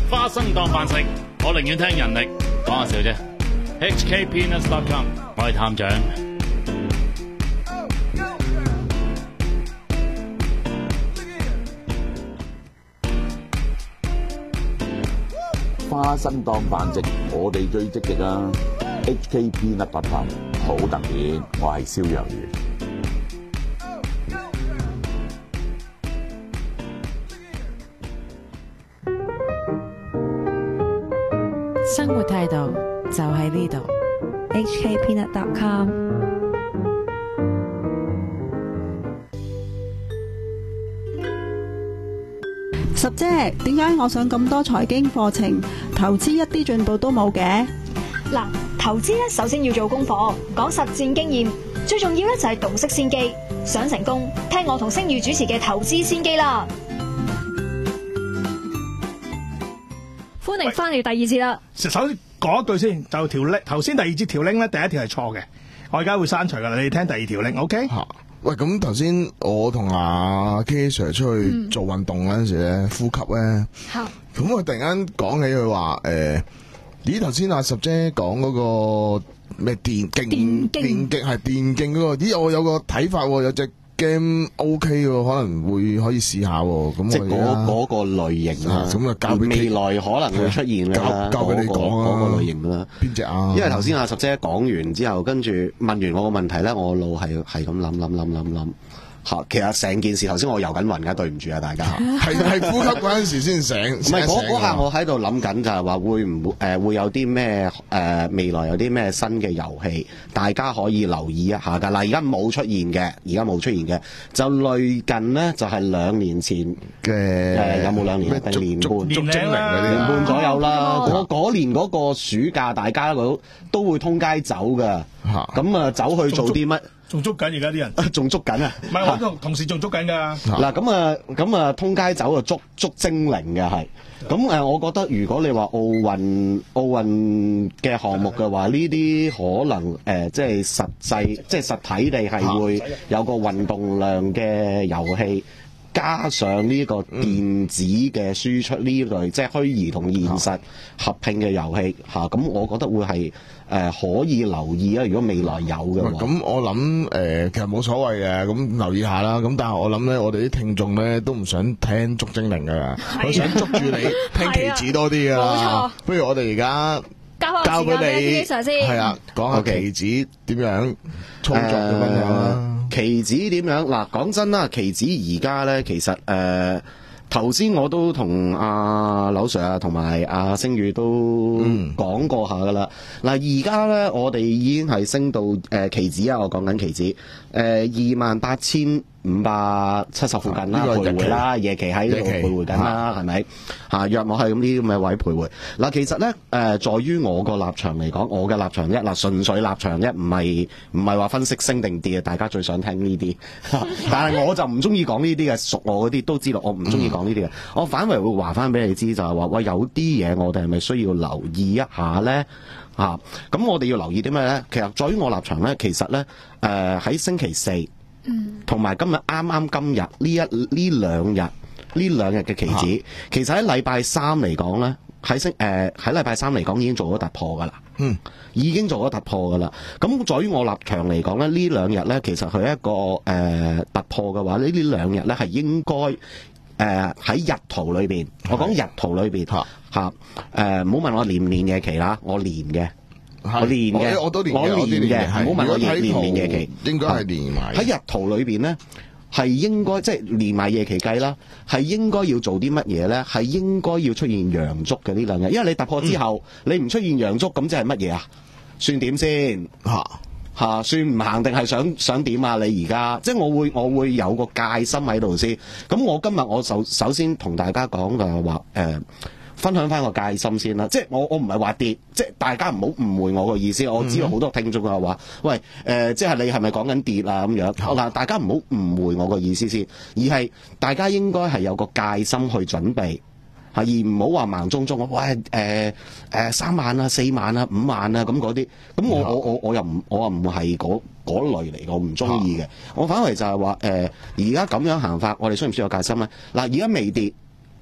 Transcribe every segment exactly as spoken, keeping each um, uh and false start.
花生當飯食，我寧願聽人力。講下笑啫。H K Peanuts dot com， 我係探長。 花生當飯食，我哋最積極啊 ！H K Peanuts dot com 好特別，我係蕭若元。 生活態度就喺呢度 H K Peanuts dot com。 十姐，點解我上咁多財經課程，投資一啲進步都冇嘅？ 嗱，投資咧首先要做功課，講實戰經驗，最重要咧就係洞悉先機。想成功，聽我同星宇主持嘅投資先機啦。歡迎翻嚟第二節啦。 首先講一句先，就條 link 頭先第二節條 link 咧，第一條係錯嘅，我而家會刪除噶啦。你聽第二條 link，OK？ 吓，喂，咁頭先我同阿 K Sir 出去做運動嗰陣時咧，嗯、呼吸咧，咁我突然間講起佢話，誒、呃，咦，頭先阿十姐講嗰個咩電競電競係電競嗰個，咦，我有個睇法，有隻 game OK 喎，可能會可以試下喎。咁即係嗰嗰個類型啊， 咁啊交俾未來可能會出現啦。 交俾你講啊， 嗰個類型啦。 邊隻啊？ 因為頭先阿十姐講完之後，跟住問完我個問題咧，我腦係係咁諗諗諗諗諗。嚇，其實成件事頭先我遊緊雲㗎，對唔住啊大家。 係係呼吸嗰陣時先醒。唔係嗰嗰下我喺度諗緊就係話會唔會誒、呃、會有啲咩誒未來有啲咩新嘅遊戲，大家可以留意一下㗎。嗱，而家冇出現嘅，而家冇出現嘅，就類近呢，就係、是、兩年前嘅誒、呃、有冇兩年定年半？ 年零啦， 年半左右啦。嗰嗰年嗰個暑假，大家都都會通街走㗎。咁啊，走去做啲乜？ 仲捉緊而家啲人， 仲捉緊啊！ 唔係我同同事仲捉緊㗎。 嗱咁啊，咁啊，通街走啊，捉捉精靈嘅係。咁誒，我覺得如果你話奧運奧運嘅項目嘅話，呢啲可能誒、呃，即係實際，即係實體地係會有個運動量嘅遊戲。加上呢個電子嘅輸出呢類、嗯、即係虛擬同現實合併嘅遊戲嚇，咁、啊、我覺得會係誒、呃、可以留意啊！如果未來有嘅話， 咁我諗誒、呃、其實冇所謂嘅，咁留意下啦。咁但係我諗咧，我哋啲聽眾咧都唔想聽捉精靈㗎，佢想捉住你聽棋子多啲㗎啦。冇錯，不如我哋而家交俾你，係啊，講下棋子點樣操作咁樣啦。 棋子點樣？嗱，講真啦，棋子而家咧，其實誒頭先我都同阿柳 Sir 啊，同埋阿星宇都講過下噶啦。嗱、嗯，而家咧我哋已經係升到誒棋子啊，我講緊棋子誒二萬八千五百七十附近啦，徘徊啦，夜期喺度徘徊緊啦，係咪嚇？約莫係咁啲咁嘅位徘徊。嗱，其實咧誒、呃，在於我個立場嚟講，我嘅立場一嗱，純粹立場一，唔係唔係話分析升定跌啊！大家最想聽呢啲，但係我就唔中意講呢啲嘅，熟我嗰啲都知道我唔中意講呢啲嘅。我反為會話翻俾你知，就係話喂，有啲嘢我哋係咪需要留意一下咧？嚇，咁我哋要留意啲咩咧？其實在於我立場咧，其實咧誒喺星期四。同埋今日啱啱今日呢一呢兩日呢兩日嘅期指，其實喺禮拜三嚟講咧，喺星誒喺禮拜三嚟講已經做咗突破噶啦，嗯，已經做咗突破噶啦。咁在於我立場嚟講咧，呢兩日咧，其實佢一個誒、呃、突破嘅話，呢呢兩日咧係應該誒喺日圖裏邊，我講日圖裏邊嚇嚇誒，唔好問我連唔連夜期啦，我連嘅。我連嘅，我都連嘅，我連嘅，唔好問我連連夜期，應該係連埋。喺日圖裏邊咧，係應該即係連埋夜期計啦，係應該要做啲乜嘢咧？係應該要出現陽燭嘅呢兩日，因為你突破之後，嗯、你唔出現陽燭，咁即係乜嘢啊？算點先？嚇嚇，算唔行定係想想點啊？你而家即係我會我會有個戒心喺度先。咁我今日我首首先同大家講就係話誒。分享翻個戒心先啦，即係我我唔係話跌，即係大家唔好誤會我個意思。我知道好多聽眾係話，喂誒、呃，即係你係咪講緊跌啊咁樣？嗱，大家唔好誤會我個意思先，而係大家應該係有個戒心去準備，而唔好話盲中中，喂誒誒三萬啊、四萬啊、五萬啊咁嗰啲，咁我我我我又唔我又唔係嗰嗰類嚟，我唔中意嘅。我反為就係話誒，而家咁樣行法，我哋需唔需要有戒心咧？嗱，而家未跌。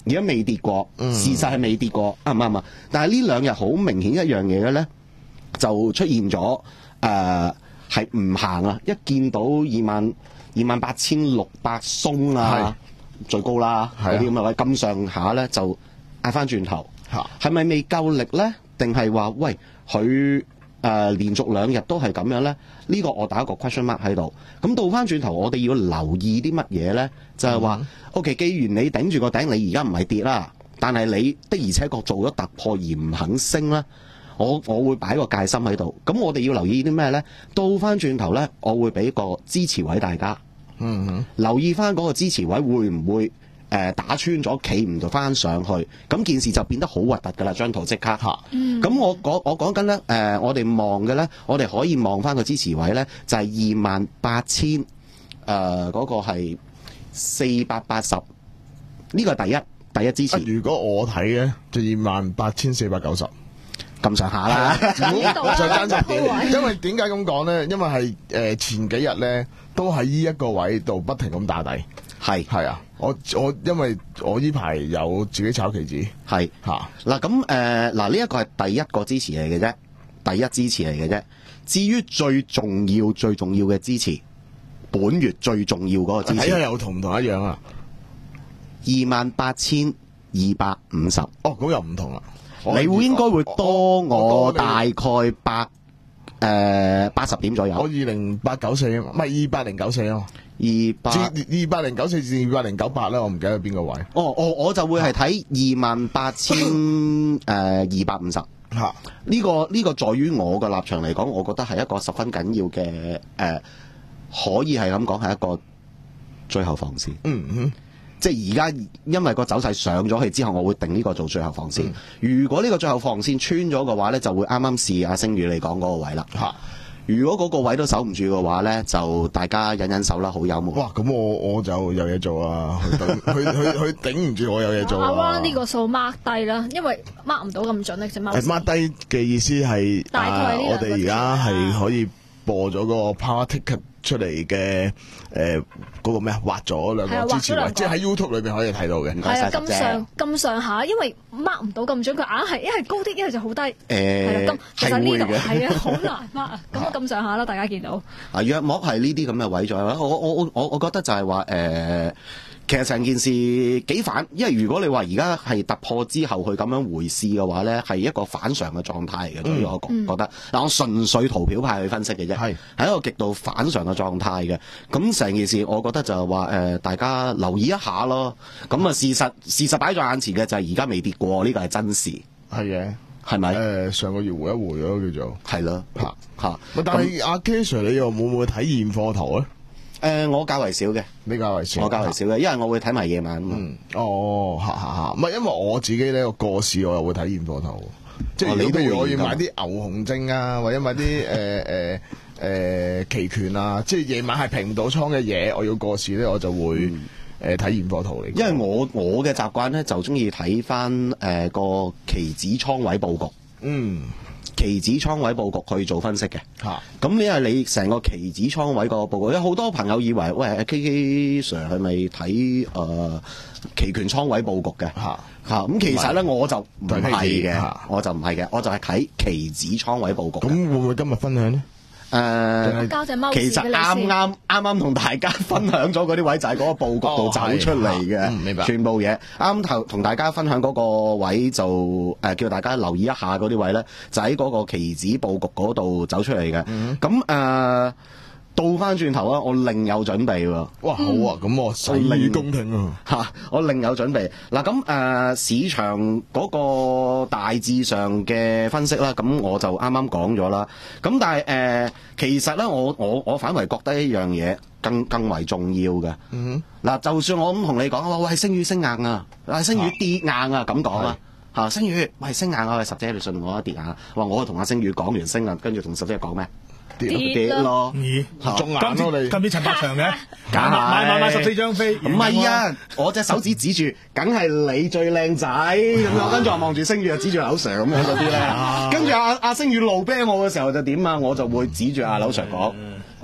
而家未跌過， 嗯、 事實係未跌過，啱唔啱啊？但係呢兩日好明顯一樣嘢嘅咧，就出現咗誒係唔行啊！一見到二萬二萬八千六百鬆啊，最高啦，嗰啲咁嘅位咁上下咧，就嗌翻轉頭，係咪未夠力咧？定係話喂佢誒、呃、連續兩日都係咁樣咧？呢、呢個我打一個 question mark 喺度。咁倒翻轉頭，我哋要留意啲乜嘢咧？就係、是、話、嗯、OK， 既然你頂住個頂，你而家唔係跌啦，但係你的而且確做咗突破而唔肯升啦。我我會擺個戒心喺度。咁我哋要留意啲咩咧？倒翻轉頭咧，我會俾個支持位大家。嗯哼，留意翻嗰個支持位會唔會？誒、呃、打穿咗，企唔到翻上去，咁件事就變得好核突㗎啦！張圖即刻嚇，咁、嗯、我講我講緊咧，誒、呃、我哋望嘅咧，我哋可以望翻個支持位咧，就係二萬八千，誒嗰個係四百八十，呢個係第一第一支持。 如果我睇嘅就二萬八千四百九十咁上下啦， 再爭十點。因為點解咁講咧？因為係誒、呃、前幾日咧都喺呢一個位度不停咁打底。 係係啊，我我因為我呢排有自己炒期指， 係嚇嗱咁誒嗱呢一個係第一個支持嚟嘅啫，第一支持嚟嘅啫。至於最重要最重要嘅支持，本月最重要嗰個支持， 睇下又同唔同一樣啊？ 二萬八千二百五十，哦咁又唔同啦。 你會應該會多我大概百誒八十點左右。 我二零八九四啊，唔係二八零九四啊。 二百二百零九四至二百零九八啦，我唔記得邊個位。 哦，我我就會係睇二萬八千誒二百五十。嚇，呢個呢個在於我嘅立場嚟講，我覺得係一個十分緊要嘅誒、呃，可以係咁講係一個最後防線。嗯哼，即係而家因為個走勢上咗去之後，我會定呢個做最後防線。嗯、如果呢個最後防線穿咗嘅話咧，就會啱啱試阿星宇你講嗰個位啦。嚇。如果嗰個位都守唔住嘅話咧，就大家忍忍手啦，好幽默。 哇！咁我我就有嘢做啊，佢佢佢佢頂唔住，我有嘢做啊。 阿 Ron 呢個數 mark 低啦，因為 mark 唔到咁準咧，就 mark。 mark 低嘅意思係， 大概呢我哋而家係可以播咗個 power ticket 出嚟嘅，誒嗰個咩啊，畫咗兩個支持位，即係喺 YouTube 裏邊可以睇到嘅。 係啊，咁上咁上下，因為 mark 唔到咁準，佢硬係一係高啲，一係就好低。誒，係啦，咁其實呢度係啊，好難 mark 啊。咁咁上下啦，大家見到。 啊，約莫係呢啲咁嘅位咗啦。我我我我我覺得就係話誒。其實成件事幾反，因為如果你話而家係突破之後佢咁樣回試嘅話咧，係一個反常嘅狀態嚟嘅。所以我覺覺得，嗱、嗯、我純粹圖表派去分析嘅啫，係係一個極度反常嘅狀態嘅。咁成件事，我覺得就係話誒，大家留意一下咯。咁啊，事實事實擺在眼前嘅就係而家未跌過，呢個係真事。 係嘅， 係咪？誒、 呃，上個月回一回咯，叫做係咯，嚇嚇。 但係阿 K Sir，你又會唔會睇現貨圖咧？ 誒、呃，我較為少嘅， 你較為少， 我較為少嘅，因為我會睇埋夜晚。 嗯，哦，嚇嚇嚇，唔係因為我自己呢個過市，我又會睇現貨圖，即係你譬如我要買啲牛熊證啊，或者買啲誒誒誒期權啊，即係夜晚係平唔到倉嘅嘢，我要過市咧，我就會誒睇現貨圖嚟。 因為我我嘅習慣咧，就中意睇翻誒個期指倉位佈局。嗯。期指倉位佈局去做分析嘅，嚇咁因為你成個期指倉位個佈局，有好多朋友以為喂 K K Sir 係咪睇誒期權倉位佈局嘅嚇嚇咁其實咧我就唔係嘅，我就唔係嘅，我就係睇期指倉位佈局。 咁會唔會今日分享呢？ 誒、呃，其實啱啱啱啱同大家分享咗嗰啲位就係嗰個佈局度走出嚟嘅、哦嗯，明白。全部嘢啱頭同大家分享嗰個位就誒、呃、叫大家留意一下嗰啲位咧，就喺嗰個期指佈局嗰度走出嚟嘅。咁、嗯、誒。倒翻轉頭啊！我另有準備喎。 哇，好啊！咁我洗耳恭聽啊！ 嚇，我另有準備。嗱，咁誒市場嗰個大致上嘅分析啦，咁我就啱啱講咗啦。咁但係誒、呃，其實咧，我我我反為覺得一樣嘢更更為重要嘅。嗯哼。嗱，就算我咁同你講，話喂，星宇升硬啊，嗱，星宇跌硬啊，咁講啊。嚇，星宇喂升硬啊，喂十姐你信我一跌硬。話我同阿星宇講完升啊，跟住同十姐講咩？跌咯， 咦？中眼咯你？今次陳百祥嘅， 買買買買十四張飛， 唔係啊！我隻手指指住，梗係你最靚仔咁樣，跟住我望住星宇就指住阿劉 Sir 咁樣嗰啲咧。跟住阿阿星宇路啤我嘅時候就點啊？我就會指住阿劉 Sir 講：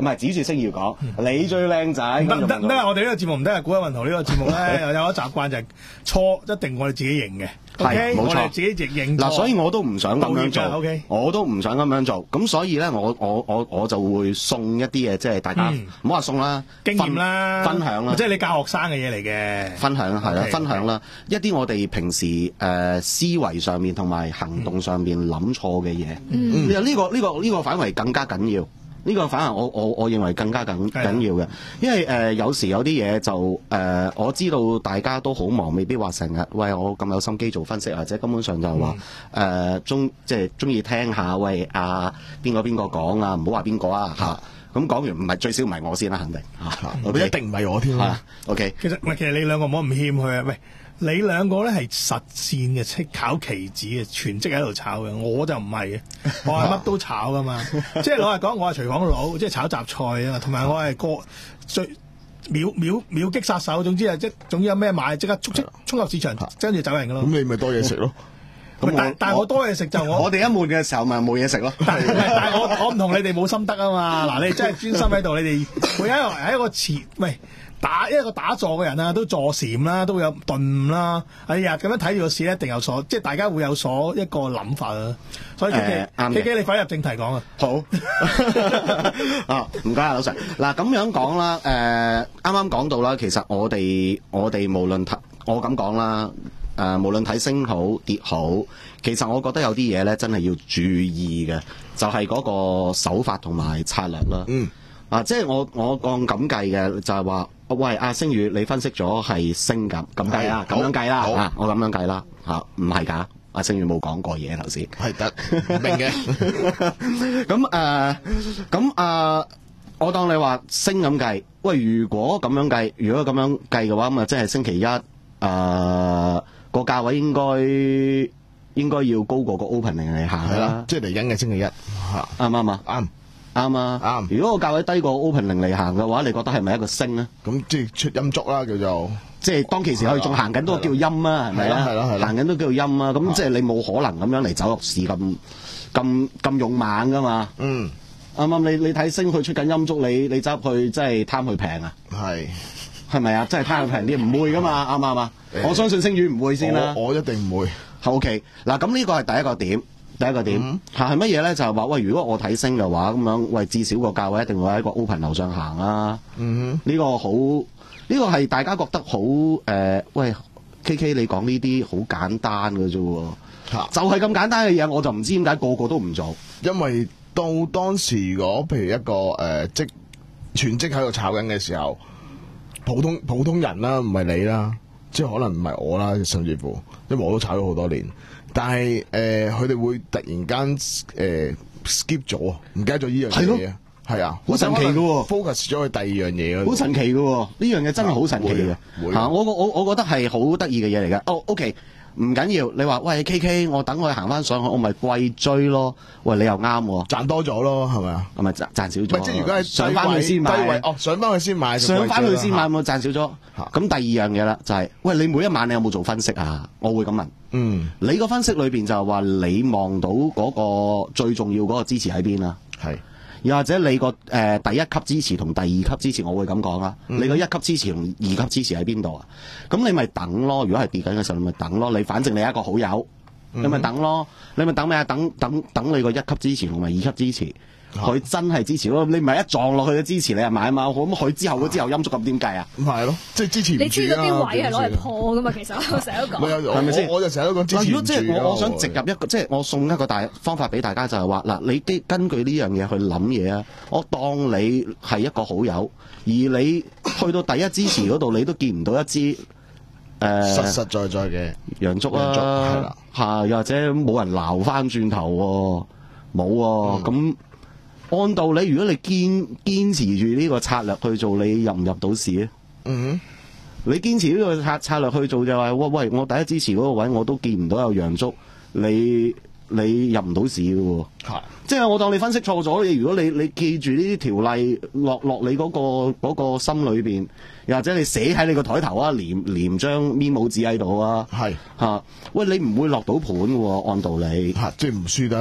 唔係指住星耀講，你最靚仔。 唔得唔得唔得，我哋呢個節目唔得啊！古一運圖呢個節目咧，有有一習慣就係錯一定我哋自己認嘅。 係冇錯， 我哋自己亦認嗱，所以我都唔想咁樣做。 OK， 我都唔想咁樣做。咁所以咧，我我我我就會送一啲嘢，即係大家唔好話送啦， 經驗啦， 分享啦， 即係你教學生嘅嘢嚟嘅。 分享啦，係啦，分享啦，一啲我哋平時誒思維上面同埋行動上面諗錯嘅嘢。嗯，呢個呢個呢個反為更加緊要。呢個反而我我我認為更加緊緊要嘅，因為誒、呃、有時有啲嘢就誒、呃、我知道大家都好忙，未必話成日喂我咁有心機做分析，或者根本上就係話誒中即係中意聽下喂啊邊個邊個講啊，唔好話邊個啊嚇。咁講完唔係最少唔係我先啦，肯定嚇， 我一定唔係我添啦。 OK， 其實唔係，其實你兩個唔好咁謙虛啊！喂，你兩個咧係實戰嘅，即考期指嘅，全職喺度炒嘅，我就唔係嘅，我係乜都炒噶嘛。即係老實講，我係廚房佬，即係炒雜菜啊嘛，同埋我係個最秒秒秒擊殺手，總之係即總之有咩買即刻速即衝入市場，跟住走人噶咯。 咁你咪多嘢食咯。 但但係我多嘢食就我我哋一悶嘅時候咪冇嘢食咯。 但係我我唔同你哋冇心得啊嘛。嗱，你真係專心喺度，你哋每一個喺一個詞喂打一個打坐嘅人啊，都坐禪啦，都會有頓啦。哎呀，咁樣睇住個市一定有所，即係大家會有所一個諗法啊。所以 K K K K 你快入正題講啊。 好啊，唔該啊，老 Sir。嗱咁樣講啦，誒啱啱講到啦，其實我哋我哋無論睇我咁講啦。誒、呃，無論睇升好跌好，其實我覺得有啲嘢咧，真係要注意嘅，就係、是、嗰個手法同埋策略啦。嗯，啊，即係我我講咁計嘅，就係話，喂，阿星宇，你分析咗係升咁咁計啦，咁樣計啦，啊，我咁樣計啦，吓，唔係㗎，阿星宇冇講過嘢頭先， 係得明嘅。 咁誒，咁啊、呃呃，我當你話升咁計，喂，如果咁樣計，如果咁樣計嘅話，咁啊，即係星期一誒。呃個價位應該應該要高過個 opening 嚟行㗎啦， 即係嚟緊嘅星期一，啱唔啱啊？ 啱啱啊！啱。如果個價位低過 opening 嚟行嘅話，你覺得係咪一個升咧？ 咁即係出陰燭啦，叫做即係當其時可以仲行緊都叫陰啊，係咪啊？ 係啦係啦， 行緊都叫陰啊！咁即係你冇可能咁樣嚟走入市咁咁咁勇猛㗎嘛？嗯。啱啱你你睇升佢出緊陰燭，你你走入去即係貪佢平啊？係。係咪啊？真係貪佢平啲，唔會噶嘛，啱唔啱啊？我相信星宇唔會先啦。 我一定唔會。 O K， 嗱咁呢個係第一個點，第一個點嚇係乜嘢咧？就係話喂，如果我睇升嘅話，咁樣喂至少個價位一定會喺個 open 樓上行啦。嗯哼，呢個好，呢個係大家覺得好誒、呃？喂 ，K K 你講呢啲好簡單嘅啫喎，就係咁簡單嘅嘢，我就唔知點解個個都唔做。 因為到當時如果譬如一個誒、呃、即全職喺度炒緊嘅時候。普通普通人啦，唔係你啦，即係可能唔係我啦，甚至乎，因為我都炒咗好多年。但係誒，佢哋會突然間誒 skip 咗，唔記得咗呢樣嘢啊，係啊， 好神奇嘅喎 ，focus 咗去第二樣嘢， 好神奇嘅喎，呢樣嘢真係好神奇嘅嚇，我我我覺得係好得意嘅嘢嚟嘅。哦 ，OK。唔緊要，你話喂 K K， 我等佢行翻上去，我咪貴追咯。喂，你又啱喎， 賺多咗咯，係咪啊？ 係咪賺賺少咗？ 即係如果係上翻去先買， 哦，上翻去先買， 上翻去先買，咪賺少咗。咁第二樣嘢啦，就係、是、喂，你每一晚你有冇做分析啊？我會咁問。嗯，你個分析裏邊就係話你望到嗰個最重要嗰個支持喺邊啊？係。又或者你個誒、呃、第一級支持同第二級支持，我會咁講啦。嗯、你個一級支持同二級支持喺邊度啊？咁你咪等咯。如果係跌緊嘅時候，你咪等咯。你反正你係一個好友，嗯、你咪等咯。你咪等咩啊？等等等你個一級支持同埋二級支持，佢、啊、真係支持咯。你唔係一撞落去嘅支持，你係買啊嘛。咁佢之後嗰之後陰燭咁點計啊？ 唔係咯，即係支持唔住啊！ 你知嗰啲位係攞嚟破噶嘛？其實我成日都講， 係咪先？ 我就成日都講支持唔住。 如果即係我我想植入一個，即係我送一個大方法俾大家，就係話嗱，你根據呢樣嘢去諗嘢啊。我當你係一個好友，而你去到第一支持嗰度，你都見唔到一支誒、呃、 實實在在嘅陽燭啊，係啦嚇，又或者冇人鬧翻轉頭喎，冇喎咁。按道理，如果你堅堅持住呢個策略去做，你入唔入到市咧？嗯，你堅持呢個策策略去做就係、是，喂喂，我第一支持嗰個位我都見唔到有陽燭，你你入唔到市嘅喎。係，即係我當你分析錯咗，你如果你你記住呢啲條例落落你嗰、嗰個嗰個心裏邊，又或者你寫喺你個台頭啊，連連張 memo 紙喺度啊，係嚇，喂，你唔會落到盤嘅喎，按道理嚇，即係唔輸得啦。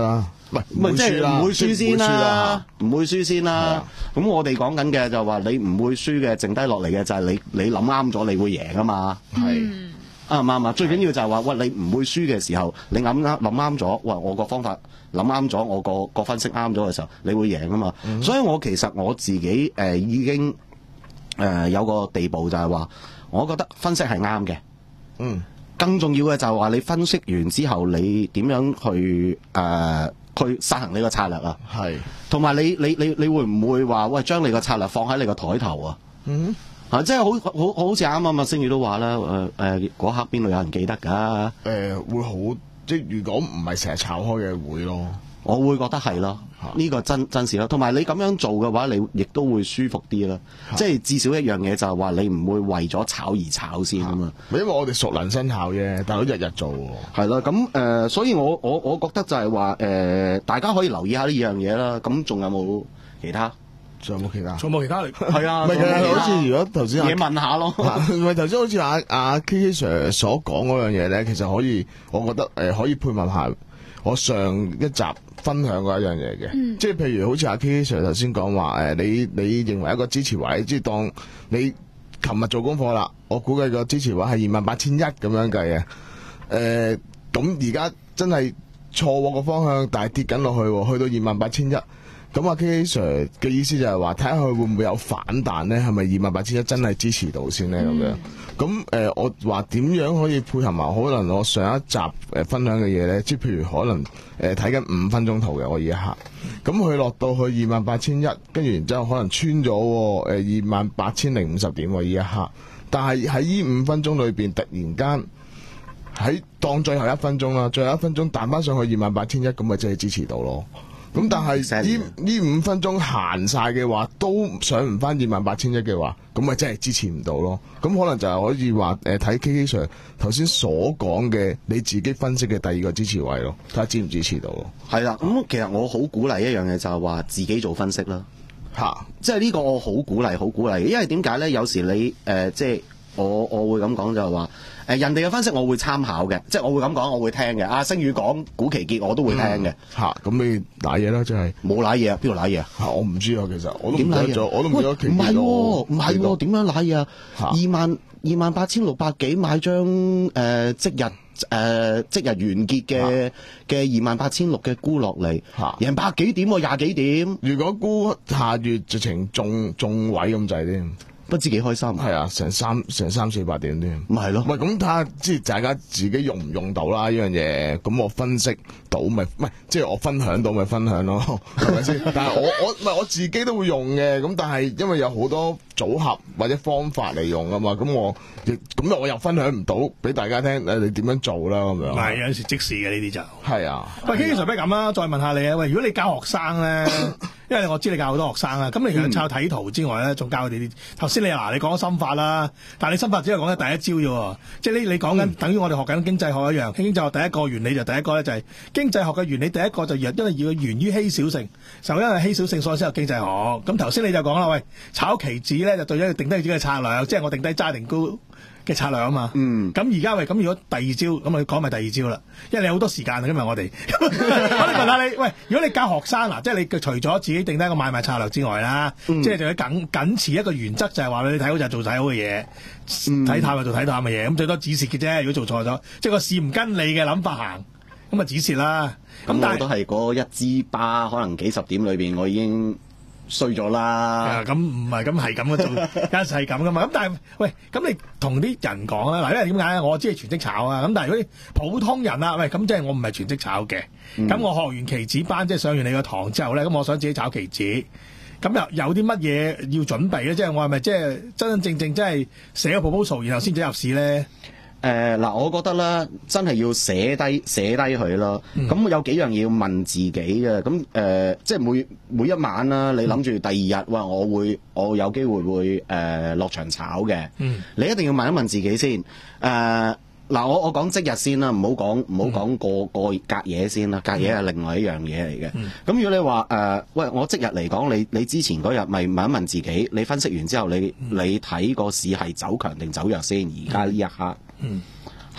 唔係即係唔會輸先啦，唔會輸先啦。咁我哋講緊嘅就話你唔會輸嘅，剩低落嚟嘅就係你你諗啱咗，你會贏啊嘛。係啱唔啱啊？最緊要就係話，喂，你唔會輸嘅時候，你諗啱諗啱咗，喂，我個方法諗啱咗，我個個分析啱咗嘅時候，你會贏啊嘛。嗯、所以我其實我自己誒、呃、已經誒、呃、有個地步就係話，我覺得分析係啱嘅。嗯。更重要嘅就係話，你分析完之後，你點樣去誒、呃、去實行你個策略啊？係。同埋你你你你會唔會話，喂，將你個策略放喺你個枱頭啊？嗯。啊，即係好好好似啱啱啊，星宇都話啦，誒誒嗰刻邊度有人記得㗎？誒、 呃、會好，即係如果唔係成日炒開嘅會咯， 我會覺得係咯。呢、這個真真事咯，同埋你咁樣做嘅話，你亦都會舒服啲啦。即係至少一樣嘢就係話，你唔會為咗炒而炒先啊嘛。 因為我哋熟能生巧啫，但係都日日做喎。 係啦，咁誒、呃，所以我我我覺得就係話誒，大家可以留意下呢樣嘢啦。咁仲有冇其他？ 仲有冇其他？ 仲冇其他嚟？ 係啊， 唔係嘅，好似如果頭先嘢問下咯。 唔係頭先好似阿阿 K K Sir 所講嗰樣嘢咧，其實可以，我覺得誒、呃、可以配合下我上一集分享過一樣嘢嘅，嗯、即係譬如好似阿 K K Sir 頭先講話誒，你你認為一個支持位，即係當你琴日做功課啦，我估計個支持位係二萬八千一咁樣計嘅。誒，咁而家真係錯喎個方向，但係跌緊落去，去到二萬八千一。咁阿 K K Sir 嘅意思就係話，睇下佢會唔會有反彈咧？係咪二萬八千一真係支持到先咧？咁、嗯、樣咁誒、呃，我話點樣可以配合埋？可能我上一集誒、呃、分享嘅嘢咧，即係譬如可能誒睇緊五分鐘圖嘅我呢一刻，咁佢落到去二萬八千一，跟住然之後可能穿咗誒二萬八千零五十點喎呢一刻，但係喺呢五分鐘裏邊突然間喺當最後一分鐘啦，最後一分鐘彈翻上去二萬八千一，咁咪真係支持到咯。咁但係呢呢五分鐘行晒嘅話，都上唔翻二萬八千一嘅話，咁咪真係支持唔到咯。咁可能就係可以話誒睇 K K Sir 頭先所講嘅你自己分析嘅第二個支持位咯，睇下支唔支持到咯。 係啦，咁其實我好鼓勵一樣嘢就係話自己做分析啦。嚇、啊，即係呢個我好鼓勵，好鼓勵。因為點解咧？有時你誒、呃、即係我我會咁講就係話。誒人哋嘅分析我會參考嘅，即係我會咁講，我會聽嘅。阿星宇講古奇傑我都會聽嘅。 嚇、嗯，咁你賴嘢啦，真係冇賴嘢啊？邊度賴嘢啊？ 嚇，我唔知啊，其實我都唔記得咗，我都唔記得奇傑。 唔係喎，唔係喎，點樣賴嘢啊？ 嚇， 二萬二萬八千六百幾買張誒、呃、即日誒、呃、即日完結嘅嘅二萬八千六嘅沽落嚟，嚇，贏百幾點喎，廿幾點。 如果沽下月直情中中位咁滯添。 不知幾開心， 係啊，成三成三四百點添， 咪係咯， 唔係咁睇下，即係大家自己用唔用到啦呢樣嘢。咁我分析到咪，唔係即係我分享到咪分享咯，係咪先？但係我我唔係我自己都會用嘅，咁但係因為有好多組合或者方法嚟用啊嘛，咁我亦咁我又分享唔到俾大家聽，誒你點樣做啦咁樣？ 唔係有陣時即時嘅呢啲就係啊。 喂，K K Sir 不如咁啦，再問下你啊，喂，如果你教學生咧，因為我知你教好多學生啦，咁你除咗抄睇圖之外咧，仲教佢哋啲頭先你嗱，你講咗心法啦，但係你心法只係講緊第一招啫喎，即係你你講緊、嗯、等於我哋學緊經濟學一樣，經濟學第一個原理就第一個咧就係經濟學嘅原理，第一個就因為要源於稀少性，就因為稀少性所以先有經濟學。咁頭先你就講啦，喂，炒期指咧就對咗要定低自己嘅策略，即係我定低揸定沽嘅策略啊嘛。嗯。咁而家喂，咁如果第二招咁啊講埋第二招啦，因為你好多時間啊，今日我哋，我哋問下你，喂，如果你教學生嗱，即係你除咗自己定低一個買賣策略之外啦，嗯、即係仲要緊緊持一個原則，就係話你睇好就做睇好嘅嘢，睇淡就做睇淡嘅嘢，咁最多止蝕嘅啫。如果做錯咗，即係個市唔跟你嘅諗法行，咁啊止蝕啦。 咁但係都係嗰一支巴，可能幾十點裏邊，我已經衰咗啦。 咁唔係咁係咁嘅做，有時係咁噶嘛。咁但係喂，咁你同啲人講啦，嗱，因為點解咧？我知係全職炒啊。咁但係如果啲普通人啊，喂，咁即係我唔係全職炒嘅。咁、嗯、我學完期指班，即係上完你個堂之後咧，咁我想自己炒期指。咁又有啲乜嘢要準備咧？即係我係咪即係真真正正真係寫個 proposal，然後先至入市咧？ 誒嗱、呃，我覺得咧，真係要寫低寫低佢咯。咁、嗯、有幾樣嘢要問自己嘅。咁誒、呃，即係每每一晚啦，你諗住第二日哇，我會我有機會會誒落、呃、場炒嘅。嗯，你一定要問一問自己先。誒、呃、嗱，我我講即日先啦，唔好講唔好講個個隔夜先啦。隔夜係另外一樣嘢嚟嘅。咁、嗯、如果你話誒、呃，喂，我即日嚟講，你你之前嗰日咪問一問自己，你分析完之後，你你睇個市係走強定走弱先？而家呢一刻。嗯，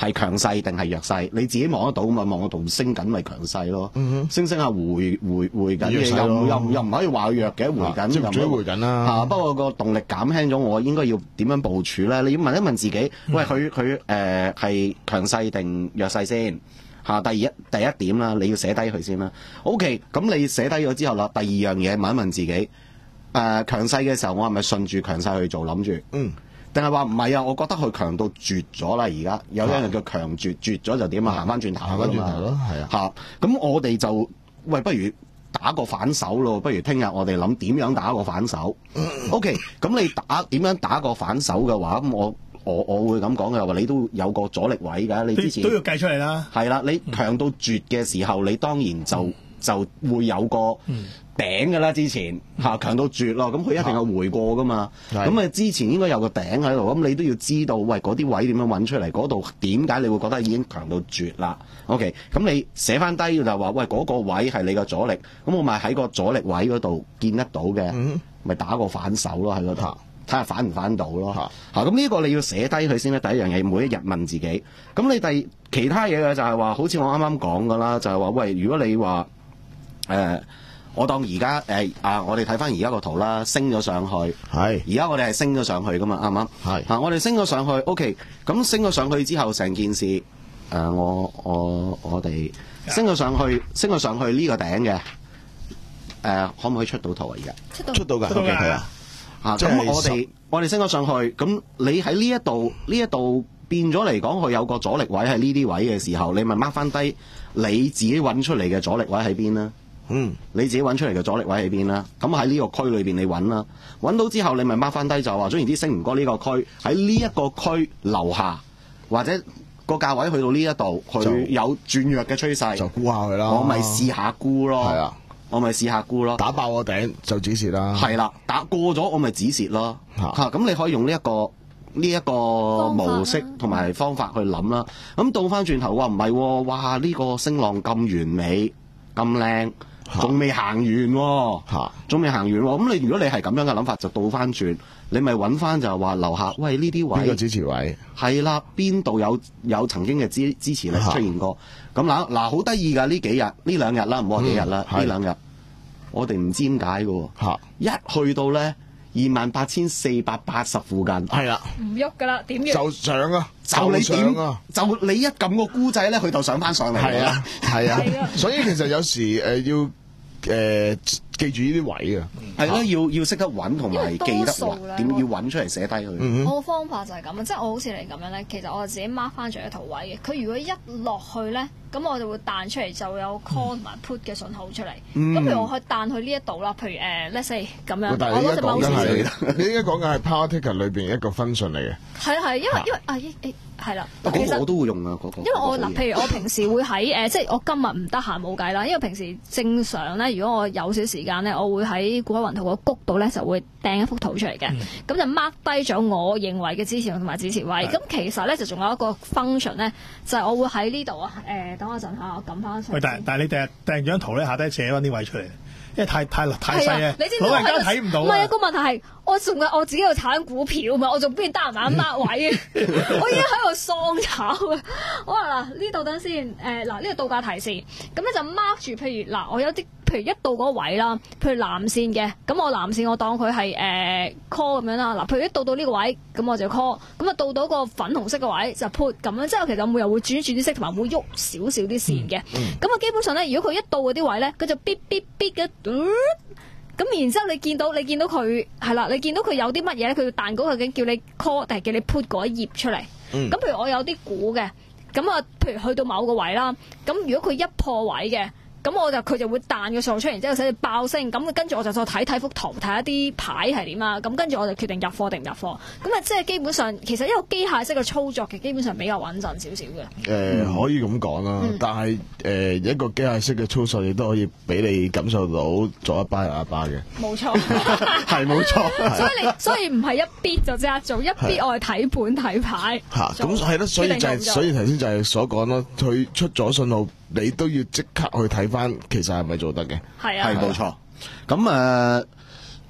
係強勢定係弱勢，你自己望得到嘛？望得到升緊咪強勢咯， 嗯、 升升下回回回緊嘅，又又又唔可以話弱嘅，回緊， 即係追回緊啦。 嚇、啊，不過個動力減輕咗，我應該要點樣部署咧？你要問一問自己，嗯、喂，佢佢誒係強勢定弱勢先嚇、啊？第一第一點啦，你要寫低佢先啦。OK， 咁你寫低咗之後啦，第二樣嘢問一問自己，誒、呃、強勢嘅時候，我係咪順住強勢去做諗住？嗯。定係話唔係啊？我覺得佢強到絕咗啦！而家有一樣叫強絕，絕咗就點啊？行翻轉頭， 行翻轉頭咯，係啊！ 嚇，咁我哋就喂，不如打個反手咯。不如聽日我哋諗點樣打個反手。嗯、OK，咁你打點樣打個反手嘅話，咁我我我會咁講嘅話，你都有個阻力位㗎。你之前都要計出嚟啦。係啦，你強到絕嘅時候，你當然就、嗯、就會有個頂㗎啦。之前嚇強到絕咯，咁佢一定有回過㗎嘛。咁啊，之前應該有個頂喺度，咁你都要知道，喂，嗰啲位點樣揾出嚟？嗰度點解你會覺得已經強到絕啦 ？OK，咁你寫翻低就話，喂，嗰、嗰個位係你個阻力，咁我咪喺個阻力位嗰度見得到嘅，咪、嗯、打個反手咯喺嗰度，睇下反唔反到咯嚇。咁呢個你要寫低佢先咧。第一樣嘢，每一日問自己。咁你第其他嘢嘅就係話，好似我啱啱講㗎啦，就係、係、話，喂，如果你話誒。呃我當而家誒啊！我哋睇翻而家個圖啦，升咗上去。係。而家我哋係升咗上去噶嘛，啱唔啱？係。啊，我哋升咗上去 ，OK。咁升咗上去之後，成件事誒、呃，我我我哋升咗上去，升咗上去呢個頂嘅誒、呃，可唔可以出到圖啊？而家出到出到㗎， 出到㗎。 啊。 啊，咁我哋我哋升咗上去，咁你喺呢一度呢一度變咗嚟講，佢有個阻力位喺呢啲位嘅時候，你咪 mark 翻低你自己揾出嚟嘅阻力位喺邊啦。嗯，你自己揾出嚟嘅阻力位喺邊啦？咁喺呢個區裏邊你揾啦，揾到之後你咪 mark 翻低就話，總言之升唔過呢個區，喺呢一個區樓下或者個價位去到呢一度，佢有轉弱嘅趨勢，就沽下佢啦。我咪試下沽咯，係啊，我咪試下沽咯。打爆個頂就止蝕啦。係啦，打過咗我咪止蝕咯。嚇、啊，咁、啊、你可以用呢、這、一個呢一、這個模式同埋方法去諗啦。咁倒翻轉頭話唔係喎，哇！呢、這個升浪咁完美咁靚。仲未行完喎，仲未行完喎。咁你如果你係咁樣嘅諗法，就倒翻轉，你咪揾翻就係話樓下，喂呢啲位邊個支持位？係啦，邊度有有曾經嘅支支持力出現過？咁嗱嗱好得意㗎，呢幾日呢兩日啦，唔好話幾日啦，呢、嗯、兩日我哋唔知點解嘅喎，一去到咧二萬八千四百八十附近，係啦， 唔喐㗎啦，點喐？ 就上啊！ 就你點啊？就你一撳個菇仔咧，佢就上翻上嚟。係啊，係啊，所以其實有時誒、呃、要。誒、呃，記住呢啲位啊，係咯，要要識得揾同埋記得揾，點要揾出嚟寫低佢。嗯、 我個方法就係咁，即係我好似你咁樣咧，其實我自己 mark 翻咗一圖位嘅。佢如果一落去咧，咁我就會彈出嚟，就有 call 同埋 put 嘅信號出嚟。咁、嗯、譬如我可以彈去呢一度啦，譬如誒、呃、let's say 咁樣。但係你而家講緊係， 你而家講緊係 power ticker 裏邊一個 function 嚟嘅。 係係，因為因為啊誒誒係啦。 其實我都會用啊嗰、那個。 因為我嗱，譬如我平時會喺誒、呃，即係我今日唔得閒冇計啦。因為平時正常咧，如果我有少時間咧，我會喺股海雲圖個谷度咧就會掟一幅圖出嚟嘅。咁、嗯、就 mark 低咗我認為嘅支持同埋支持位。咁其實咧就仲有一個 function 咧，就係、是、我會喺呢度啊。誒、呃，等我陣下，我撳翻上。喂， 但係但係你訂訂張圖咧，下低寫翻啲位出嚟。因為太太太細啊，老人家睇唔到。唔係啊，個問題係我仲有我自己喺度炒緊股票嘛，我仲邊得閒買 mark 位啊？我已經喺度喪炒啊！我話嗱，呢度等先，誒嗱呢個到價提示，咁咧就 mark 住，譬如嗱，我有啲譬如一到嗰個位啦，譬如藍線嘅，咁我藍線我當佢係誒 call 咁樣啦。嗱，譬如一到到呢個位，咁我就 call，咁啊到到個粉紅色嘅位就 put 咁樣，即係其實我每日會轉轉啲色，同埋會喐少少啲線嘅。咁、嗯、啊、嗯、基本上咧，如果佢一到嗰啲位咧，佢就嗶嗶嗶嘅。咁然之後你見到你見到佢係啦，你見到佢有啲乜嘢咧？佢要彈稿究竟叫你 call 定係叫你 put 嗰一頁出嚟？咁、嗯、譬如我有啲股嘅，咁啊，譬如去到某個位啦，咁如果佢一破位嘅。咁我就佢就會彈個數出嚟，然之後寫住爆升，咁跟住我就再睇睇幅圖，睇一啲牌係點啊，咁跟住我就決定入貨定唔入貨。咁啊，即係基本上其實一個機械式嘅操作嘅，基本上比較穩陣少少嘅。誒、 呃嗯，可以咁講啦，但係誒、呃、一個機械式嘅操作亦都可以俾你感受到左一巴右一巴嘅。冇錯，係冇錯。所以你所以唔係一必就即刻做，一必我係睇盤睇牌。嚇，咁係咯，所以就係、是、所以頭先就係所講咯，佢出咗信號。你都要即刻去睇翻，其實係咪做得嘅？係啊，係冇錯。咁誒、呃，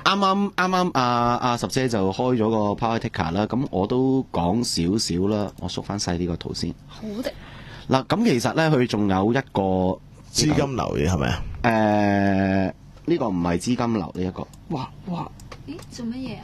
啱啱啱啱阿阿十姐就開咗個 Power Ticker 啦，咁我都講少少啦，我縮翻細呢個圖先。 好的。 嗱，咁其實咧佢仲有一個資金流嘅係咪啊？ 誒，呢、呢個唔係資金流呢一個。哇哇！ 咦，做乜嘢啊？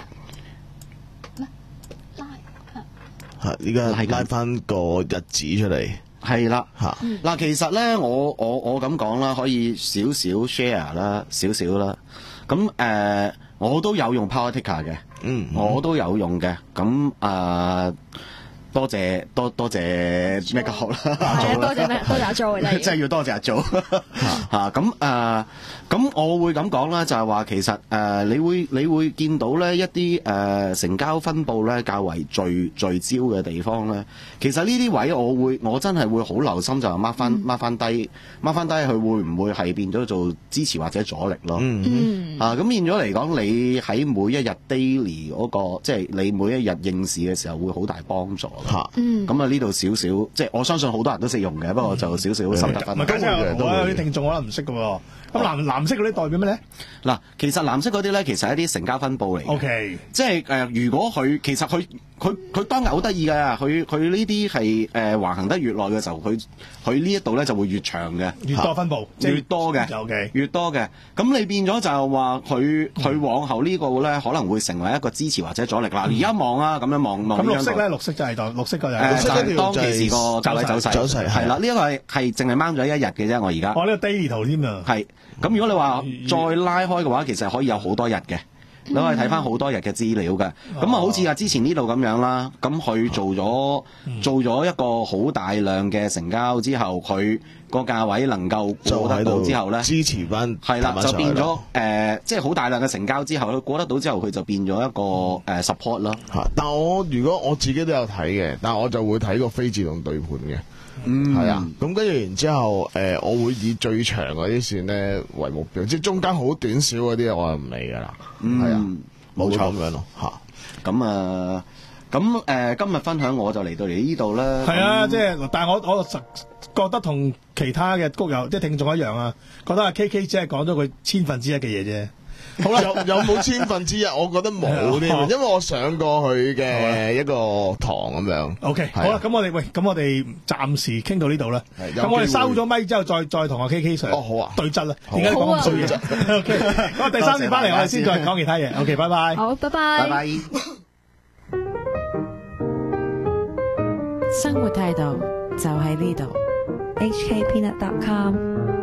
係依家拉翻個日子出嚟。 係啦， 嚇嗱，其實咧，我我我咁講啦，可以少少 share 啦，少少啦。咁誒、呃，我都有用 Power Ticker 嘅， 嗯， 我都有用嘅。咁啊。呃多謝多多謝咩教學啦， 係啊，多謝咩？多謝阿 Jo 嘅真係要多謝阿 Jo 嚇咁誒，咁我會咁講啦，就係話其實誒、呃，你會你會見到咧一啲誒、呃、成交分佈咧較為聚聚焦嘅地方咧，其實呢啲位我會我真係會好留心，就係 mark 翻 mark 翻低 mark 翻低，佢會唔會係變咗做支持或者阻力咯？ 嗯啊，咁變咗嚟講，你喺每一日 daily 嗰、那個，即係你每一日應市嘅時候，會好大幫助。 嚇， 咁啊呢度少少，即係我相信好多人都識用嘅，不過就少少心得分。 唔係，咁即係我有啲聽眾可能唔識嘅喎。咁藍藍色嗰啲代表咩咧？ 嗱，其實藍色嗰啲咧，其實係一啲成交分佈嚟嘅。 O K， 即係誒、呃，如果佢其實佢佢佢當日好得意嘅，佢佢呢啲係誒橫行得越耐嘅時候，佢佢呢一度咧就會越長嘅， 越多分佈，即係越多嘅 ，O K， 越多嘅。咁你變咗就係話佢佢往後呢個咧可能會成為一個支持或者阻力。嗱、嗯，而家望啊，咁樣望望。 咁綠色咧，綠色就係當綠色個就係、 呃、 綠色嗰條當其時個走勢走勢走勢係啦，呢一個係係淨係掹咗一日嘅啫。我而家我呢個 daily 圖添啊。 係咁，如果你話再拉開嘅話，其實可以有好多日嘅。你可以睇翻好多日嘅資料嘅，咁、嗯、啊好似啊之前呢度咁樣啦，咁佢做咗、嗯、做咗一個好大量嘅成交之後，佢個價位能夠過得到之後咧， 支持翻係啦，就變咗誒，即係好大量嘅成交之後，佢過得到之後，佢就變咗一個誒、呃、support 咯。 嚇！但我如果我自己都有睇嘅，但係我就會睇個非自動對盤嘅。嗯，係啊，咁跟住然之後，誒、呃，我會以最長嗰啲線咧為目標，即係中間好短小嗰啲，我就唔理噶啦。嗯，係啊，冇錯咁樣咯，吓。咁啊，咁誒、呃，今日分享我就嚟到嚟呢度啦。係啊，即係，但係我我實覺得同其他嘅谷友即係聽眾一樣啊，覺得阿 K K 只係講咗佢千分之一嘅嘢啫。好啦，有有冇千分之一？我覺得冇添，因為我上過佢嘅一個堂咁樣。O K，好啦，咁我哋喂，咁我哋暫時傾到呢度啦。咁我哋收咗咪之後，再再同阿 K K 上哦，好啊，對質啦。點解講咁衰嘢？O K，咁我第三節翻嚟，我哋先再講其他嘢。O K，拜拜。好，拜拜。拜拜。 生活態度就喺呢度。 H K Peanut dot com